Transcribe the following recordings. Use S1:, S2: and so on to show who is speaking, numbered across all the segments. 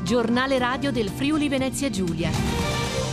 S1: giornale radio del Friuli Venezia Giulia.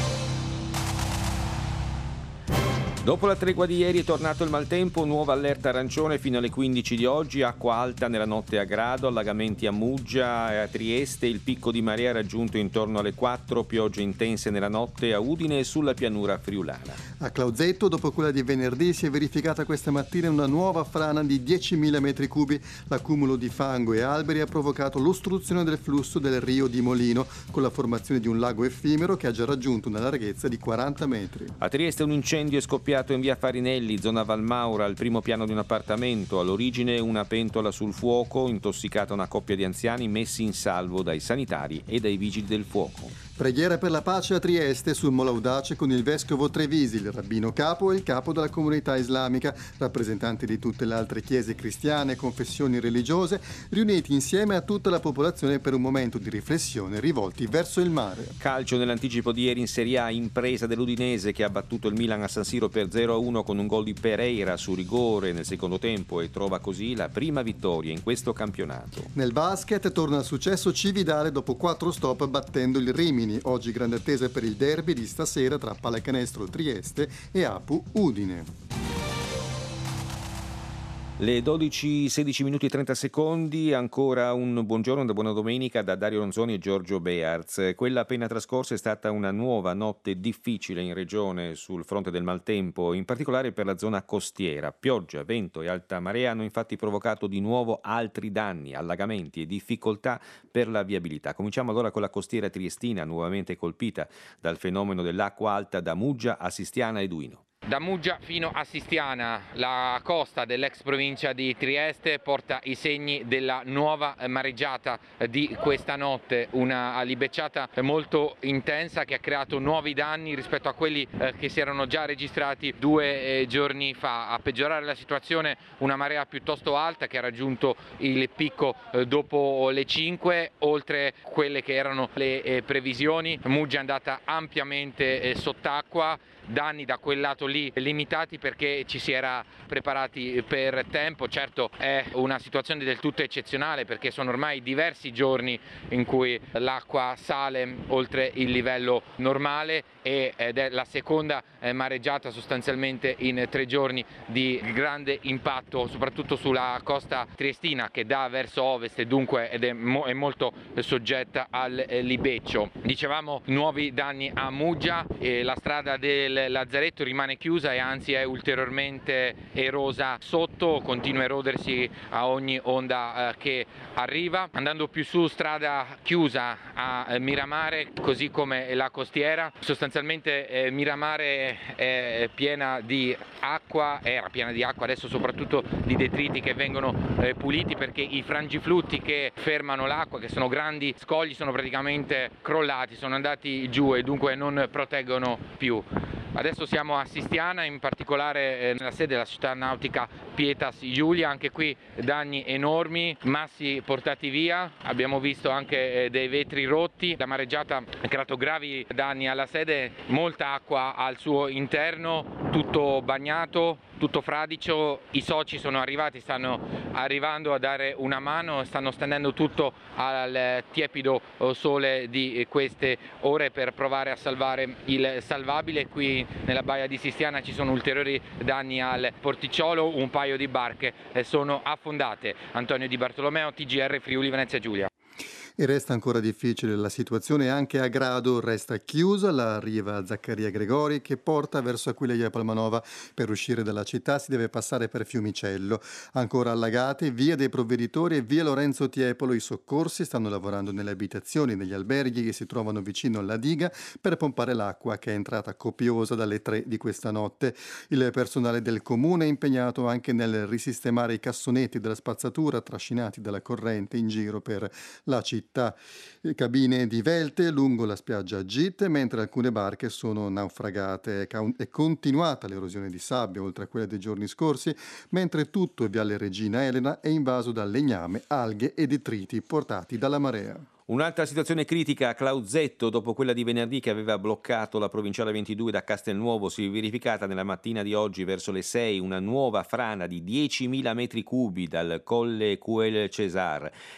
S2: Dopo la tregua di ieri è tornato il maltempo, nuova allerta arancione fino alle 15 di oggi, acqua alta nella notte a Grado, allagamenti a Muggia e a Trieste, il picco di marea raggiunto intorno alle 4, piogge intense nella notte a Udine e sulla pianura friulana.
S3: A Clausetto, dopo quella di venerdì, si è verificata questa mattina una nuova frana di 10.000 metri cubi. L'accumulo di fango e alberi ha provocato l'ostruzione del flusso del Rio di Molino, con la formazione di un lago effimero che ha già raggiunto una larghezza di 40 metri.
S2: A Trieste un incendio è scoppiato in via Farinelli, zona Valmaura, al primo piano di un appartamento. All'origine una pentola sul fuoco, intossicata una coppia di anziani messi in salvo dai sanitari e dai vigili del fuoco.
S3: Preghiera per la pace a Trieste, sul Molaudace con il vescovo Trevisi, il rabbino capo e il capo della comunità islamica, rappresentanti di tutte le altre chiese cristiane e confessioni religiose, riuniti insieme a tutta la popolazione per un momento di riflessione rivolti verso il mare.
S2: Calcio nell'anticipo di ieri in Serie A, impresa dell'Udinese che ha battuto il Milan a San Siro per 0-1 con un gol di Pereira su rigore nel secondo tempo e trova così la prima vittoria in questo campionato.
S3: Nel basket torna al successo Cividale dopo 4 stop battendo il Rimini. Oggi grande attesa per il derby di stasera tra Pallacanestro Trieste e Apu Udine.
S2: Le 12, 16 minuti e 30 secondi, ancora un buongiorno, una buona domenica da Dario Ronzoni e Giorgio Bearz. Quella appena trascorsa è stata una nuova notte difficile in regione sul fronte del maltempo, in particolare per la zona costiera. Pioggia, vento e alta marea hanno infatti provocato di nuovo altri danni, allagamenti e difficoltà per la viabilità. Cominciamo allora con la costiera triestina, nuovamente colpita dal fenomeno dell'acqua alta da Muggia a Sistiana e Duino.
S4: Da Muggia fino a Sistiana, la costa dell'ex provincia di Trieste porta i segni della nuova mareggiata di questa notte, una libecciata molto intensa che ha creato nuovi danni rispetto a quelli che si erano già registrati 2 giorni fa. A peggiorare la situazione una marea piuttosto alta che ha raggiunto il picco dopo le 5, oltre quelle che erano le previsioni. Muggia è andata ampiamente sott'acqua, danni da quel lato lì limitati perché ci si era preparati per tempo. Certo è una situazione del tutto eccezionale perché sono ormai diversi giorni in cui l'acqua sale oltre il livello normale ed è la seconda mareggiata sostanzialmente in 3 giorni di grande impatto soprattutto sulla costa triestina che dà verso ovest e dunque è molto soggetta al libeccio. Dicevamo nuovi danni a Muggia, la strada del Lazzaretto rimane chiusa e anzi è ulteriormente erosa sotto, continua a erodersi a ogni onda che arriva. Andando più su, strada chiusa a Miramare così come la costiera. Sostanzialmente Miramare è piena di acqua, era piena di acqua, adesso soprattutto di detriti che vengono puliti perché i frangiflutti che fermano l'acqua, che sono grandi scogli, sono praticamente crollati, sono andati giù e dunque non proteggono più. Adesso siamo a Sistiana, in particolare nella sede della società nautica Pietas Iulia, anche qui danni enormi, massi portati via, abbiamo visto anche dei vetri rotti, la mareggiata ha creato gravi danni alla sede, molta acqua al suo interno, tutto bagnato, tutto fradicio. I soci sono arrivati, stanno arrivando a dare una mano, stanno stendendo tutto al tiepido sole di queste ore per provare a salvare il salvabile. Qui nella baia di Sistiana ci sono ulteriori danni al porticciolo, un paio di barche sono affondate. Antonio Di Bartolomeo, TGR Friuli Venezia Giulia.
S3: E resta ancora difficile la situazione anche a Grado, resta chiusa la riva Zaccaria Gregori che porta verso Aquileia Palmanova. Per uscire dalla città si deve passare per Fiumicello. Ancora allagate via dei Provveditori e via Lorenzo Tiepolo. I soccorsi stanno lavorando nelle abitazioni, negli alberghi che si trovano vicino alla diga per pompare l'acqua che è entrata copiosa dalle 3 di questa notte. Il personale del comune è impegnato anche nel risistemare i cassonetti della spazzatura trascinati dalla corrente in giro per la città. Cabine divelte lungo la spiaggia Git, mentre alcune barche sono naufragate. È continuata l'erosione di sabbia, oltre a quella dei giorni scorsi, mentre tutto Viale Regina Elena è invaso da legname, alghe e detriti portati dalla marea.
S2: Un'altra situazione critica a Clausetto dopo quella di venerdì che aveva bloccato la provinciale 22 da Castelnuovo si è verificata nella mattina di oggi verso le 6 una nuova frana di 10.000 metri cubi dal Colle Cuel Cesar.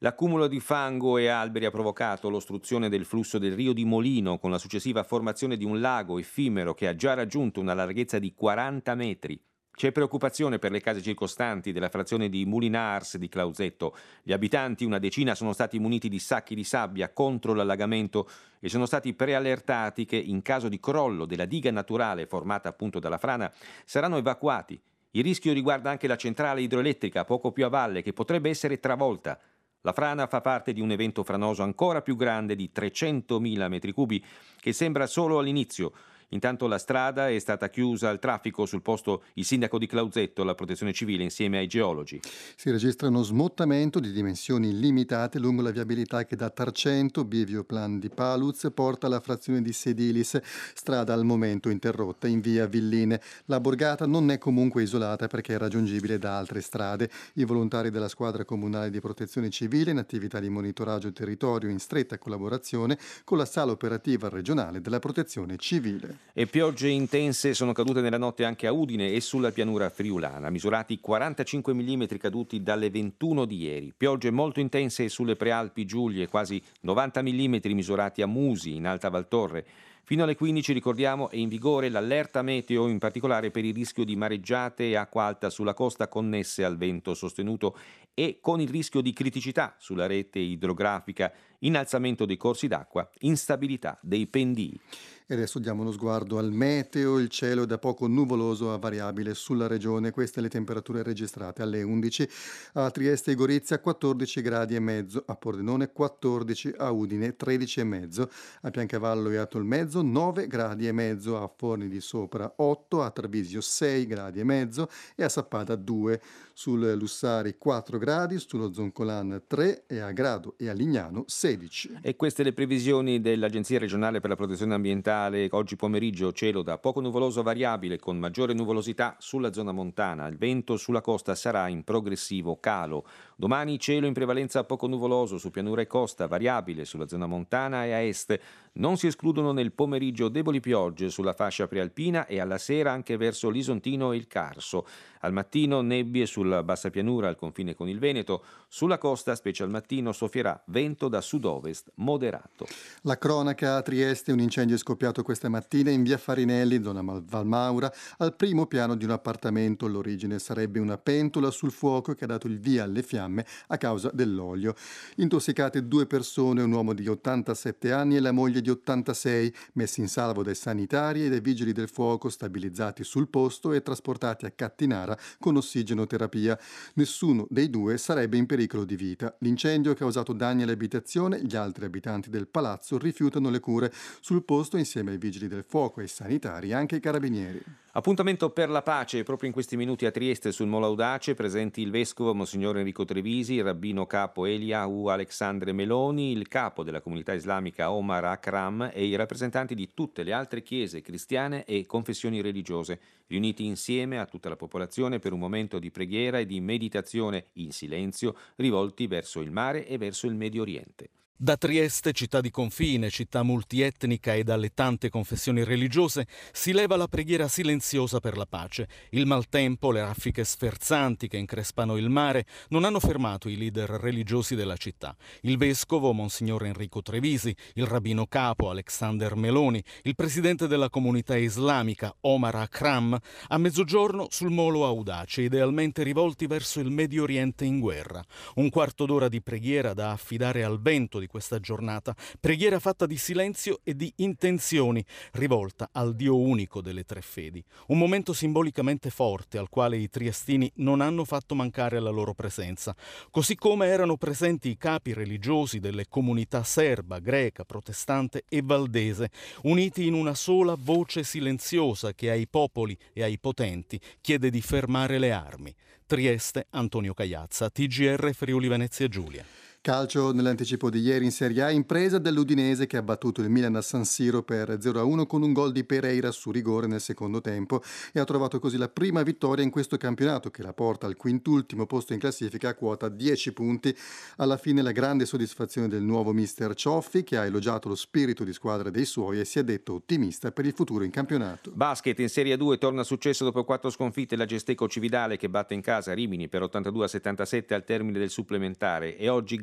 S2: L'accumulo di fango e alberi ha provocato l'ostruzione del flusso del Rio di Molino, con la successiva formazione di un lago effimero che ha già raggiunto una larghezza di 40 metri. C'è preoccupazione per le case circostanti della frazione di Mulinars di Clausetto. Gli abitanti, una decina, sono stati muniti di sacchi di sabbia contro l'allagamento e sono stati preallertati che in caso di crollo della diga naturale formata appunto dalla frana saranno evacuati. Il rischio riguarda anche la centrale idroelettrica poco più a valle, che potrebbe essere travolta. La frana fa parte di un evento franoso ancora più grande di 300.000 metri cubi che sembra solo all'inizio. Intanto la strada è stata chiusa al traffico, sul posto il sindaco di Clausetto, la protezione civile insieme ai geologi.
S3: Si registra uno smottamento di dimensioni limitate lungo la viabilità che da Tarcento, bivio Plan di Paluz, porta alla frazione di Sedilis, strada al momento interrotta in via Villine. La borgata non è comunque isolata perché è raggiungibile da altre strade. I volontari della squadra comunale di protezione civile in attività di monitoraggio territorio in stretta collaborazione con la sala operativa regionale della protezione civile.
S2: E piogge intense sono cadute nella notte anche a Udine e sulla pianura friulana, misurati 45 mm caduti dalle 21 di ieri. Piogge molto intense sulle Prealpi Giulie, quasi 90 mm misurati a Musi, in Alta Valtorre. Fino alle 15, ricordiamo, è in vigore l'allerta meteo, in particolare per il rischio di mareggiate e acqua alta sulla costa connesse al vento sostenuto e con il rischio di criticità sulla rete idrografica, innalzamento dei corsi d'acqua, instabilità dei pendii.
S3: E adesso diamo uno sguardo al meteo. Il cielo è da poco nuvoloso a variabile sulla regione. Queste le temperature registrate alle 11. A Trieste e Gorizia 14 gradi e mezzo, a Pordenone 14, a Udine 13 e mezzo, a Piancavallo e a Tolmezzo 9 gradi e mezzo, a Forni di Sopra 8, a Trevisio 6 gradi e mezzo e a Sappada 2. Sul Lussari 4 gradi, sullo Zoncolan 3 e a Grado e a Lignano 16.
S2: E queste le previsioni dell'Agenzia regionale per la protezione ambientale. Oggi pomeriggio cielo da poco nuvoloso a variabile con maggiore nuvolosità sulla zona montana. Il vento sulla costa sarà in progressivo calo. Domani cielo in prevalenza poco nuvoloso su pianura e costa, variabile sulla zona montana e a est. Non si escludono nel pomeriggio deboli piogge sulla fascia prealpina e alla sera anche verso l'Isontino e il Carso. Al mattino nebbie sulla bassa pianura al confine con il Veneto. Sulla costa, specie al mattino, soffierà vento da sud-ovest moderato.
S3: La cronaca a Trieste: un incendio è scoppiato questa mattina in via Farinelli, zona Valmaura, al primo piano di un appartamento. L'origine sarebbe una pentola sul fuoco che ha dato il via alle fiamme a causa dell'olio. Intossicate 2 persone, un uomo di 87 anni e la moglie di 86, messi in salvo dai sanitari e dai vigili del fuoco, stabilizzati sul posto e trasportati a Cattinara con ossigenoterapia. Nessuno dei due sarebbe in pericolo di vita. L'incendio ha causato danni all'abitazione. Gli altri abitanti del palazzo rifiutano le cure. Sul posto, insieme ai vigili del fuoco e ai sanitari, anche i carabinieri.
S2: Appuntamento per la pace proprio in questi minuti a Trieste sul Molo Audace, presenti il vescovo Monsignor Enrico Trevisi, il rabbino capo Eliahu Alexandre Meloni, il capo della comunità islamica Omar Akram e i rappresentanti di tutte le altre chiese cristiane e confessioni religiose, riuniti insieme a tutta la popolazione per un momento di preghiera e di meditazione in silenzio, rivolti verso il mare e verso il Medio Oriente.
S5: Da Trieste, città di confine, città multietnica e dalle tante confessioni religiose, si leva la preghiera silenziosa per la pace. Il maltempo, le raffiche sferzanti che increspano il mare non hanno fermato i leader religiosi della città. Il vescovo, Monsignor Enrico Trevisi, il rabbino capo Alexander Meloni, il presidente della comunità islamica Omar Akram, a mezzogiorno sul Molo Audace, idealmente rivolti verso il Medio Oriente in guerra. Un quarto d'ora di preghiera da affidare al vento di questa giornata, preghiera fatta di silenzio e di intenzioni, rivolta al Dio unico delle tre fedi. Un momento simbolicamente forte al quale i triestini non hanno fatto mancare la loro presenza, così come erano presenti i capi religiosi delle comunità serba, greca, protestante e valdese, uniti in una sola voce silenziosa che ai popoli e ai potenti chiede di fermare le armi. Trieste, Antonio Cagliazza, TGR Friuli Venezia Giulia.
S3: Calcio nell'anticipo di ieri in Serie A, impresa dell'Udinese che ha battuto il Milan a San Siro per 0-1 con un gol di Pereira su rigore nel secondo tempo e ha trovato così la prima vittoria in questo campionato che la porta al quintultimo posto in classifica a quota 10 punti. Alla fine la grande soddisfazione del nuovo mister Cioffi, che ha elogiato lo spirito di squadra dei suoi e si è detto ottimista per il futuro in campionato.
S2: Basket in Serie 2 torna a successo dopo 4 sconfitte la Gesteco Cividale che batte in casa Rimini per 82-77 al termine del supplementare e oggi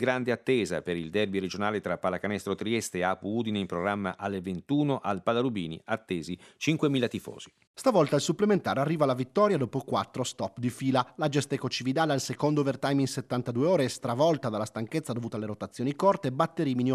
S2: grande attesa per il derby regionale tra Pallacanestro Trieste e Apu Udine in programma alle 21 al Palarubini, attesi 5.000 tifosi.
S6: Stavolta al supplementare arriva la vittoria dopo 4 stop di fila. La Gesteco Cividale al secondo overtime in 72 ore è stravolta dalla stanchezza dovuta alle rotazioni corte, batte Rimini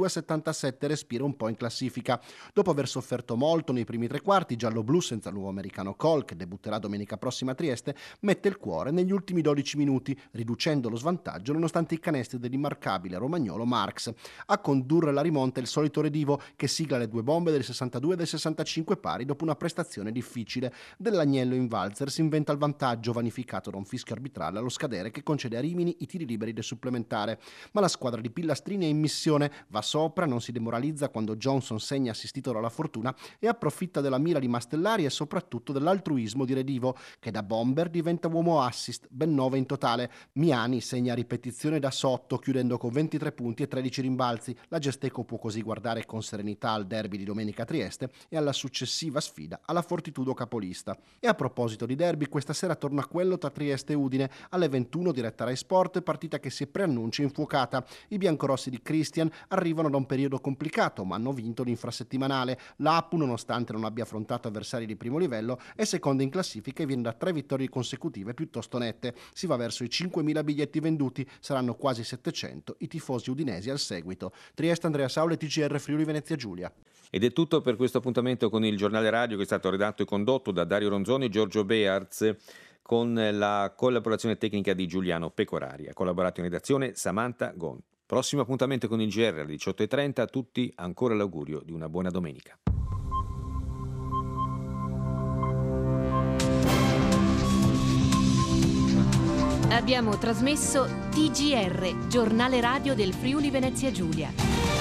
S6: 82-77, respira un po' in classifica. Dopo aver sofferto molto nei primi tre quarti, giallo-blu senza il nuovo americano Cole, che debutterà domenica prossima a Trieste, mette il cuore negli ultimi 12 minuti, riducendo lo svantaggio nonostante i canestri dell'immarcabile romagnolo Marx. A condurre la rimonta è il solito Redivo, che sigla le due bombe del 62 e del 65 pari dopo una prestazione difficile. Dell'Agnello in valzer si inventa il vantaggio vanificato da un fischio arbitrale allo scadere che concede a Rimini i tiri liberi del supplementare. Ma la squadra di Pillastrini è in missione, va sopra, non si demoralizza quando Johnson segna assistito dalla fortuna e approfitta della mira di Mastellari e soprattutto dell'altruismo di Redivo, che da bomber diventa uomo assist, ben 9 in totale. Miani segna a ripetizione da sotto, chiudendo con 23 punti e 13 rimbalzi. La Gesteco può così guardare con serenità al derby di domenica a Trieste e alla successiva sfida alla Fortitudo capolista. E a proposito di derby, questa sera torna quello tra Trieste e Udine alle 21 diretta Rai Sport, partita che si preannuncia infuocata. I biancorossi di Christian arrivano da un periodo complicato, ma hanno vinto l'infrasettimanale. L'Apu, nonostante non abbia affrontato avversari di primo livello, è seconda in classifica e viene da 3 vittorie consecutive piuttosto nette. Si va verso i 5.000 biglietti venduti, saranno quasi 700 i tifosi udinesi al seguito. Trieste, Andrea Saule, TGR Friuli Venezia Giulia.
S2: Ed è tutto per questo appuntamento con il giornale radio, che è stato redatto e condotto da Dario Ronzoni e Giorgio Bearz, con la collaborazione tecnica di Giuliano Pecorari. Ha collaborato in redazione Samantha Gon. Prossimo appuntamento con il GR alle 18.30. A tutti ancora l'augurio di una buona domenica.
S1: Abbiamo trasmesso TGR, giornale radio del Friuli Venezia Giulia.